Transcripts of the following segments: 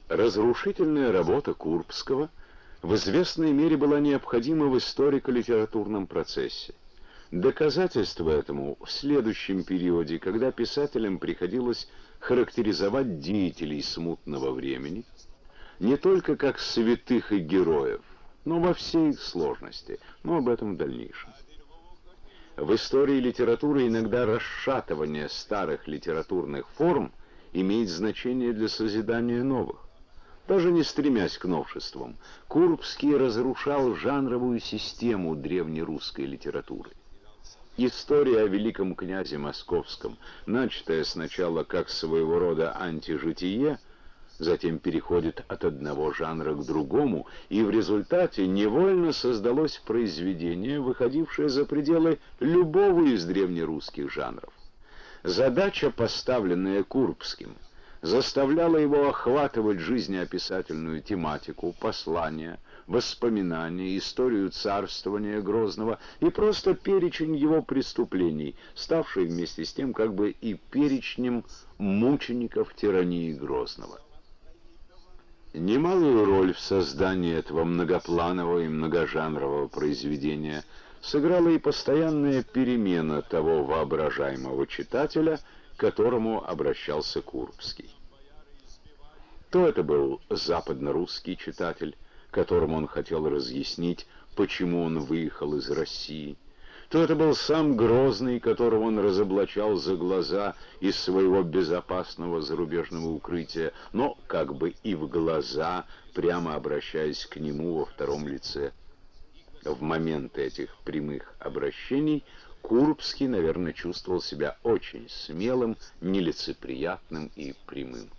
Разрушительная работа Курбского в известной мере была необходима в историко-литературном процессе. Доказательство этому в следующем периоде, когда писателям приходилось характеризовать деятелей смутного времени не только как святых и героев, но во всей их сложности, но об этом в дальнейшем. В истории литературы иногда расшатывание старых литературных форм имеет значение для созидания новых. Даже не стремясь к новшествам, Курбский разрушал жанровую систему древнерусской литературы. История о великом князе Московском, начатая сначала как своего рода антижитие, затем переходит от одного жанра к другому, и в результате невольно создалось произведение, выходившее за пределы любого из древнерусских жанров. Задача, поставленная Курбским, заставляла его охватывать жизнеописательную тематику, послания, воспоминания, историю царствования Грозного и просто перечень его преступлений, ставший вместе с тем как бы и перечнем мучеников тирании Грозного. Немалую роль в создании этого многопланового и многожанрового произведения сыграла и постоянная перемена того воображаемого читателя, к которому обращался Курбский. То это был западно-русский читатель, которому он хотел разъяснить, почему он выехал из России, то это был сам Грозный, которого он разоблачал за глаза из своего безопасного зарубежного укрытия, но как бы и в глаза, прямо обращаясь к нему во втором лице. В моменты этих прямых обращений Курбский, наверное, чувствовал себя очень смелым, нелицеприятным и прямым.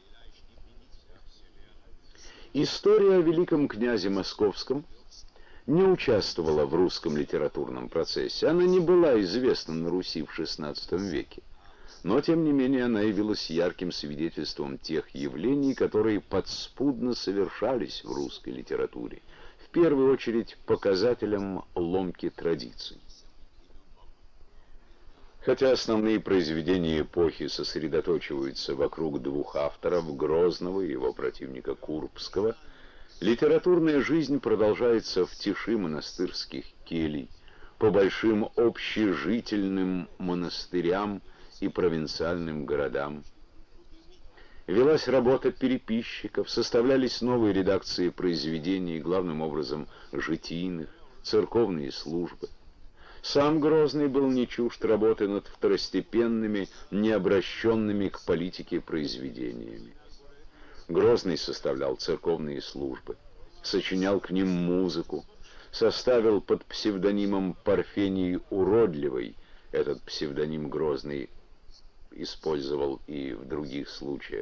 История о великом князе Московском не участвовала в русском литературном процессе. Она не была известна на Руси в XVI веке. Но, тем не менее, она явилась ярким свидетельством тех явлений, которые подспудно совершались в русской литературе, в первую очередь показателем ломки традиций. Хотя основные произведения эпохи сосредоточиваются вокруг двух авторов, Грозного и его противника Курбского, литературная жизнь продолжается в тиши монастырских келий, по большим общежительным монастырям и провинциальным городам. Велась работа переписчиков, составлялись новые редакции произведений, главным образом житийных, церковные службы. Сам Грозный был не чужд работы над второстепенными, не обращенными к политике произведениями. Грозный составлял церковные службы, сочинял к ним музыку, составил под псевдонимом Парфений Уродливый, этот псевдоним Грозный использовал и в других случаях,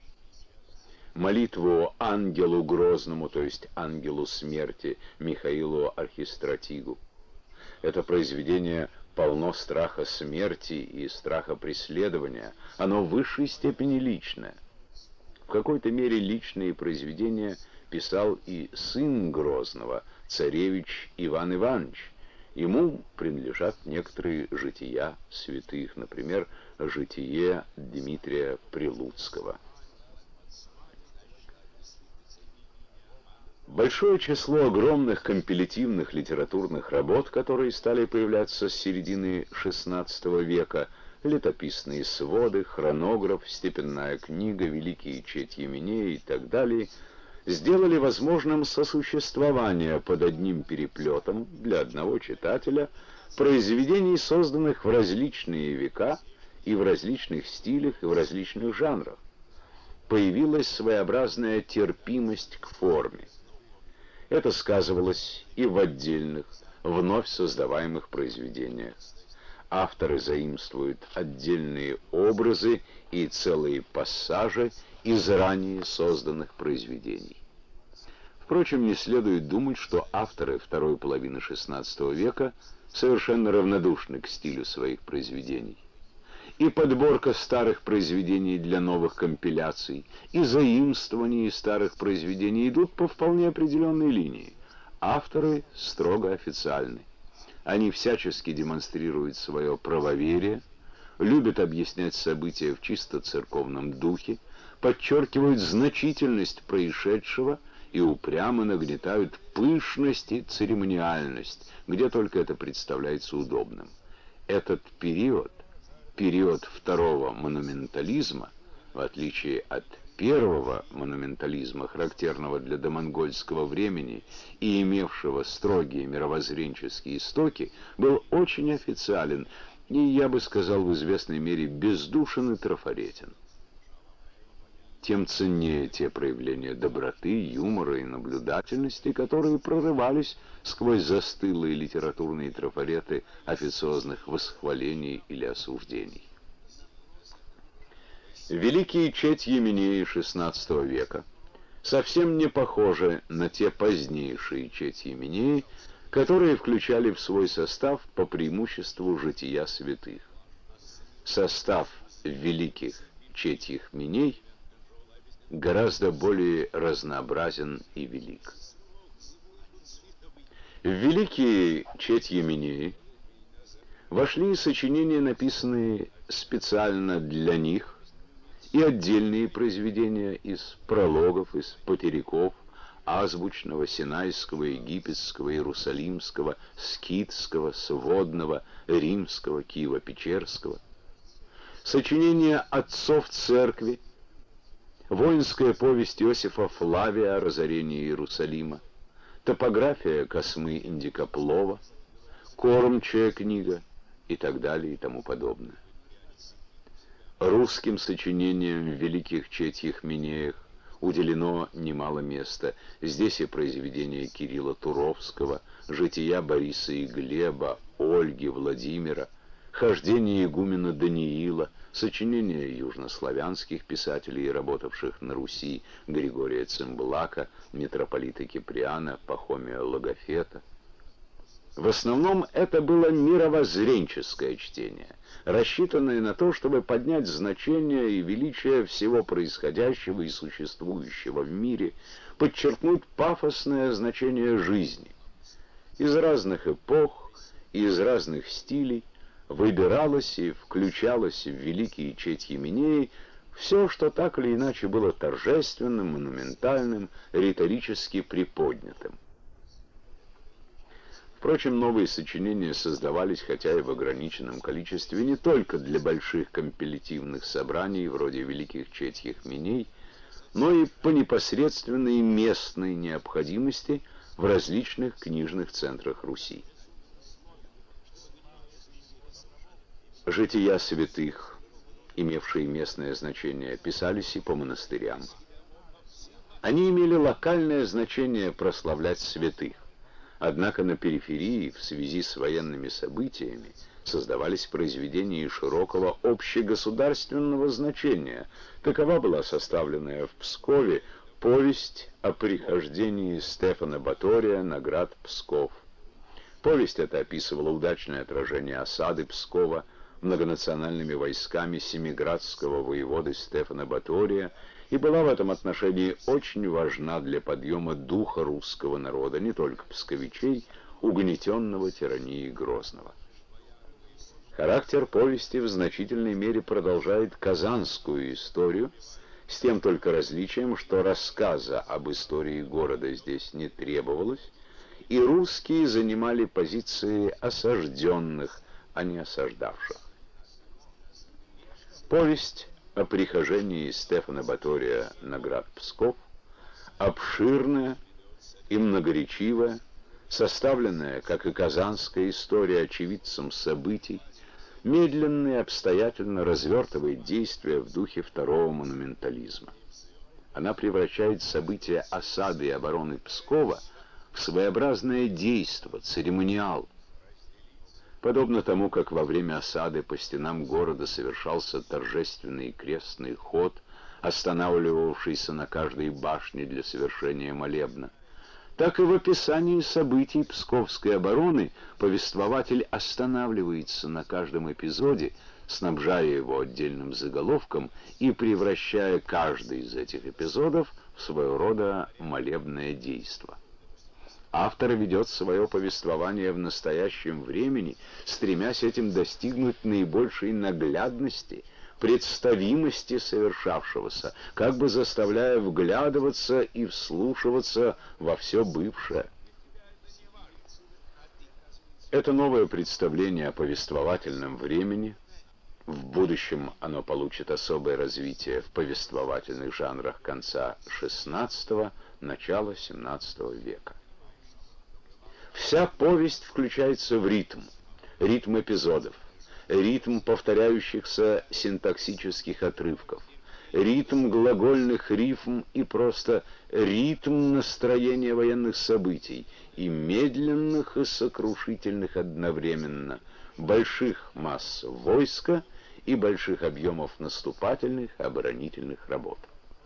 молитву ангелу Грозному, то есть ангелу смерти, Михаилу Архистратигу. Это произведение полно страха смерти и страха преследования. Оно в высшей степени личное. В какой-то мере личные произведения писал и сын Грозного, царевич Иван Иванович. Ему принадлежат некоторые жития святых, например, житие Дмитрия Прилуцкого. Большое число огромных компилятивных литературных работ, которые стали появляться с середины XVI века, летописные своды, хронограф, степенная книга, великие четь Еменеи и так далее, сделали возможным сосуществование под одним переплетом для одного читателя произведений, созданных в различные века и в различных стилях и в различных жанрах. Появилась своеобразная терпимость к форме. Это сказывалось и в отдельных, вновь создаваемых произведениях. Авторы заимствуют отдельные образы и целые пассажи из ранее созданных произведений. Впрочем, не следует думать, что авторы второй половины XVI века совершенно равнодушны к стилю своих произведений. И подборка старых произведений для новых компиляций, и заимствования старых произведений идут по вполне определенной линии. Авторы строго официальны. Они всячески демонстрируют свое правоверие, любят объяснять события в чисто церковном духе, подчеркивают значительность происшедшего и упрямо нагнетают пышность и церемониальность, где только это представляется удобным. Этот период, период второго монументализма, в отличие от первого монументализма, характерного для домонгольского времени и имевшего строгие мировоззренческие истоки, был очень официален и, я бы сказал, в известной мере бездушен и трафаретен. Тем ценнее те проявления доброты, юмора и наблюдательности, которые прорывались сквозь застылые литературные трафареты официозных восхвалений или осуждений. Великие четьи-минеи XVI века совсем не похожи на те позднейшие четьи-минеи, которые включали в свой состав по преимуществу жития святых. Состав великих четьих-миней гораздо более разнообразен и велик. В великие четьи-минеи вошли сочинения, написанные специально для них, и отдельные произведения из прологов, из потериков, азбучного, синайского, египетского, иерусалимского, скитского, сводного, римского, киево-печерского, сочинения отцов церкви, воинская повесть Иосифа Флавия о разорении Иерусалима, топография Космы Индикоплова, кормчая книга и так далее и тому подобное. Русским сочинениям в великих четьих-минеях уделено немало места. Здесь и произведения Кирилла Туровского, жития Бориса и Глеба, Ольги, Владимира, хождение игумена Даниила, сочинения южнославянских писателей, работавших на Руси, Григория Цимбалака, митрополита Киприана, Пахомия Логофета. В основном это было мировоззренческое чтение, рассчитанное на то, чтобы поднять значение и величие всего происходящего и существующего в мире, подчеркнуть пафосное значение жизни. Из разных эпох и из разных стилей выбиралось и включалось в великие четьи-минеи все, что так или иначе было торжественным, монументальным, риторически приподнятым. Впрочем, новые сочинения создавались, хотя и в ограниченном количестве, не только для больших компилятивных собраний, вроде великих четьих-миней, но и по непосредственной местной необходимости в различных книжных центрах Руси. Жития святых, имевшие местное значение, писались и по монастырям. Они имели локальное значение прославлять святых. Однако на периферии, в связи с военными событиями, создавались произведения широкого общегосударственного значения. Такова была составленная в Пскове повесть о прихождении Стефана Батория на град Псков. Повесть эта описывала удачное отражение осады Пскова многонациональными войсками семиградского воеводы Стефана Батория и была в этом отношении очень важна для подъема духа русского народа, не только псковичей, угнетенного тиранией Грозного. Характер повести в значительной мере продолжает казанскую историю, с тем только различием, что рассказа об истории города здесь не требовалось, и русские занимали позиции осажденных, а не осаждавших. Повесть о прихожении Стефана Батория на град Псков обширная и многоречивая, составленная, как и казанская история, очевидцем событий, медленно и обстоятельно развертывает действия в духе второго монументализма. Она превращает события осады и обороны Пскова в своеобразное действо, церемониал. Подобно тому, как во время осады по стенам города совершался торжественный крестный ход, останавливавшийся на каждой башне для совершения молебна, так и в описании событий Псковской обороны повествователь останавливается на каждом эпизоде, снабжая его отдельным заголовком и превращая каждый из этих эпизодов в своего рода молебное действо. Автор ведет свое повествование в настоящем времени, стремясь этим достигнуть наибольшей наглядности, представимости совершавшегося, как бы заставляя вглядываться и вслушиваться во все бывшее. Это новое представление о повествовательном времени, в будущем оно получит особое развитие в повествовательных жанрах конца XVI – начала XVII века. Вся повесть включается в ритм эпизодов, ритм повторяющихся синтаксических отрывков, ритм глагольных рифм и просто ритм настроения военных событий, и медленных, и сокрушительных одновременно, больших масс войска и больших объемов наступательных, оборонительных работ.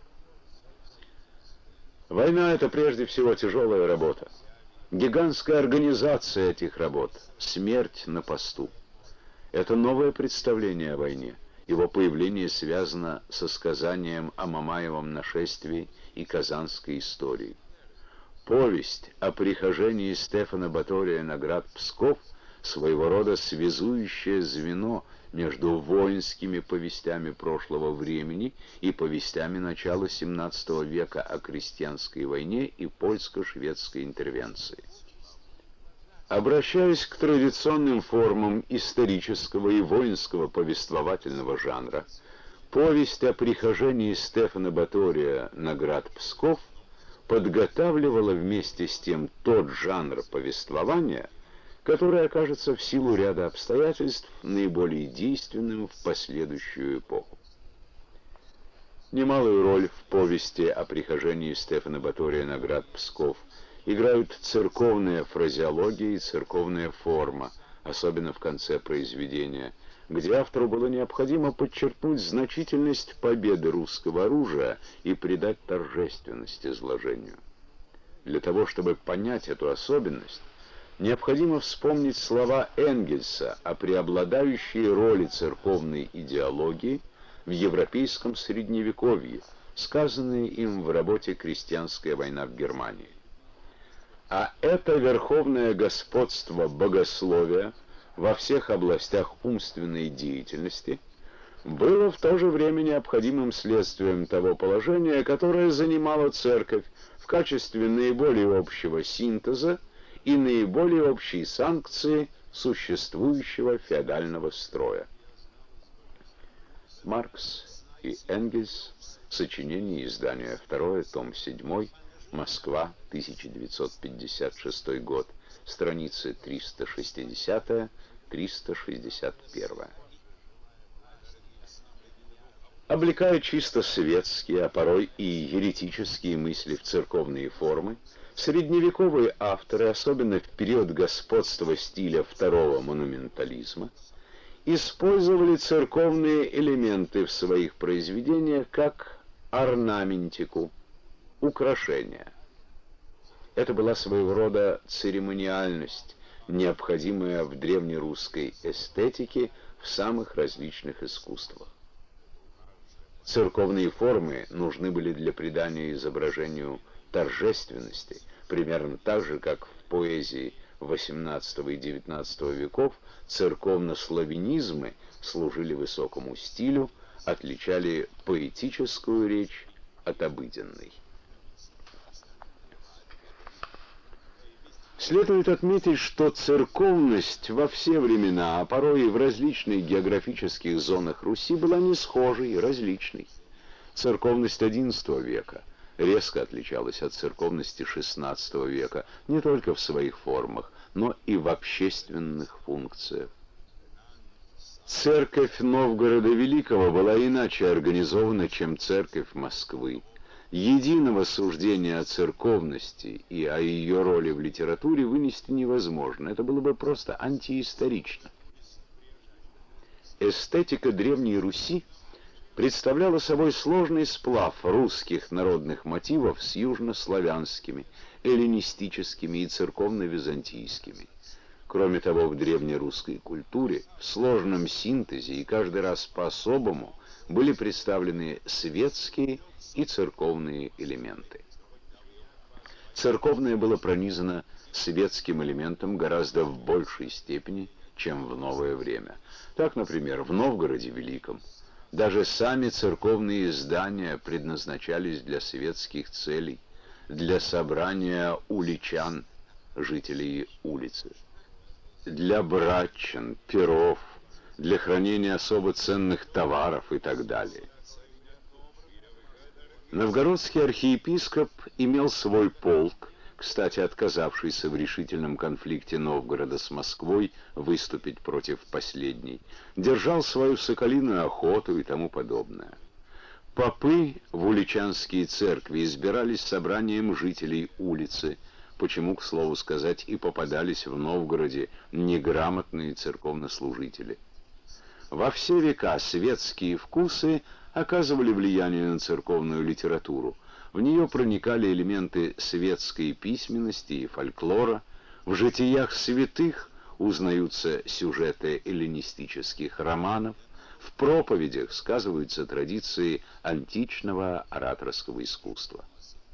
Война — это прежде всего тяжелая работа. Гигантская организация этих работ, смерть на посту. Это новое представление о войне. Его появление связано со сказанием о Мамаевом нашествии и Казанской истории. Повесть о прихожении Стефана Батория на град Псков — своего рода связующее звено между воинскими повестями прошлого времени и повестями начала XVII века о крестьянской войне и польско-шведской интервенции. Обращаясь к традиционным формам исторического и воинского повествовательного жанра, повесть о прихожении Стефана Батория на град Псков подготавливала вместе с тем тот жанр повествования, который окажется в силу ряда обстоятельств наиболее действенным в последующую эпоху. Немалую роль в повести о прихожении Стефана Батория на град Псков играют церковная фразеология и церковная форма, особенно в конце произведения, где автору было необходимо подчеркнуть значительность победы русского оружия и придать торжественность изложению. Для того, чтобы понять эту особенность, необходимо вспомнить слова Энгельса о преобладающей роли церковной идеологии в европейском средневековье, сказанные им в работе «Крестьянская война в Германии». А это верховное господство богословия во всех областях умственной деятельности было в то же время необходимым следствием того положения, которое занимала Церковь в качестве наиболее общего синтеза и наиболее общей санкции существующего феодального строя. Маркс и Энгельс. Сочинение, издание 2, том 7, Москва, 1956 год, страницы 360-361. Облекая чисто светские, а порой и еретические мысли в церковные формы, средневековые авторы, особенно в период господства стиля второго монументализма, использовали церковные элементы в своих произведениях как орнаментику, украшения. Это была своего рода церемониальность, необходимая в древнерусской эстетике в самых различных искусствах. Церковные формы нужны были для придания изображению торжественности, примерно так же, как в поэзии XVIII и XIX веков церковно-славянизмы служили высокому стилю, отличали поэтическую речь от обыденной. Следует отметить, что церковность во все времена, а порой и в различных географических зонах Руси, была не схожей и различной. Церковность XI века резко отличалась от церковности XVI века не только в своих формах, но и в общественных функциях. Церковь Новгорода Великого была иначе организована, чем церковь Москвы. Единого суждения о церковности и о ее роли в литературе вынести невозможно. Это было бы просто антиисторично. Эстетика Древней Руси представляла собой сложный сплав русских народных мотивов с южнославянскими, эллинистическими и церковно-византийскими. Кроме того, в древнерусской культуре в сложном синтезе и каждый раз по-особому были представлены светские и церковные элементы. Церковное было пронизано светским элементом гораздо в большей степени, чем в новое время. Так, например, в Новгороде Великом Даже сами церковные издания предназначались для светских целей, для собрания уличан, жителей улицы, для братчин, пиров, для хранения особо ценных товаров и так далее. Новгородский архиепископ имел свой полк, кстати, отказавшийся в решительном конфликте Новгорода с Москвой выступить против последней, держал свою соколиную охоту и тому подобное. Попы в уличанские церкви избирались собранием жителей улицы, почему, к слову сказать, и попадались в Новгороде неграмотные церковнослужители. Во все века светские вкусы оказывали влияние на церковную литературу. В нее проникали элементы светской письменности и фольклора. В житиях святых узнаются сюжеты эллинистических романов. В проповедях сказываются традиции античного ораторского искусства.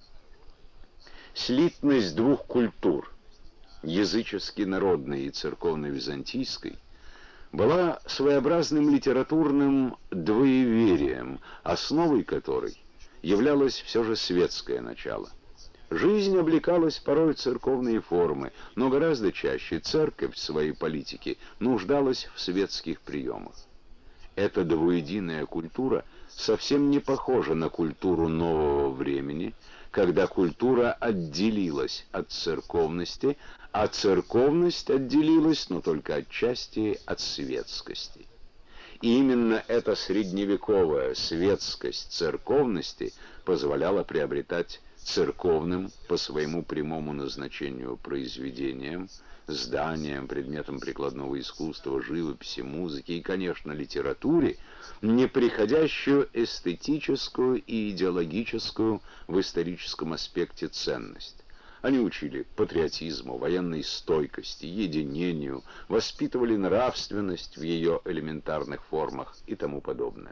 Слитность двух культур, язычески-народной и церковно-византийской, была своеобразным литературным двоеверием, основой которой являлось все же светское начало. Жизнь облекалась порой в церковные формы, но гораздо чаще церковь в своей политике нуждалась в светских приемах. Эта двуединая культура совсем не похожа на культуру нового времени, когда культура отделилась от церковности, а церковность отделилась, но только отчасти, от светскости. И именно эта средневековая светскость церковности позволяла приобретать церковным по своему прямому назначению произведениям, зданиям, предметам прикладного искусства, живописи, музыки и, конечно, литературе, неприходящую эстетическую и идеологическую в историческом аспекте ценность. Они учили патриотизму, военной стойкости, единению, воспитывали нравственность в ее элементарных формах и тому подобное.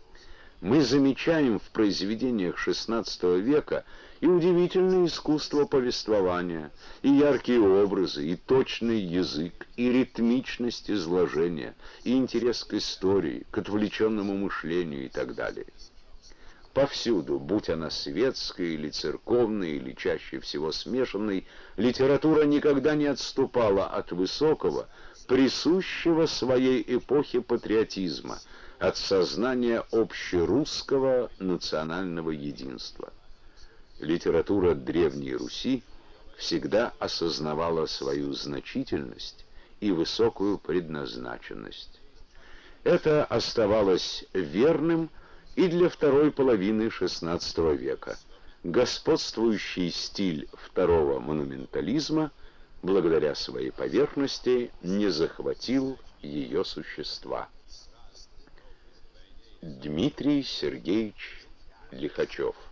Мы замечаем в произведениях XVI века и удивительное искусство повествования, и яркие образы, и точный язык, и ритмичность изложения, и интерес к истории, к отвлеченному мышлению и так далее. Повсюду, будь она светской или церковной, или чаще всего смешанной, литература никогда не отступала от высокого, присущего своей эпохе патриотизма, от сознания общерусского национального единства. Литература Древней Руси всегда осознавала свою значительность и высокую предназначенность. Это оставалось верным и для второй половины XVI века. Господствующий стиль второго монументализма, благодаря своей поверхности, не захватил ее существа. Дмитрий Сергеевич Лихачев.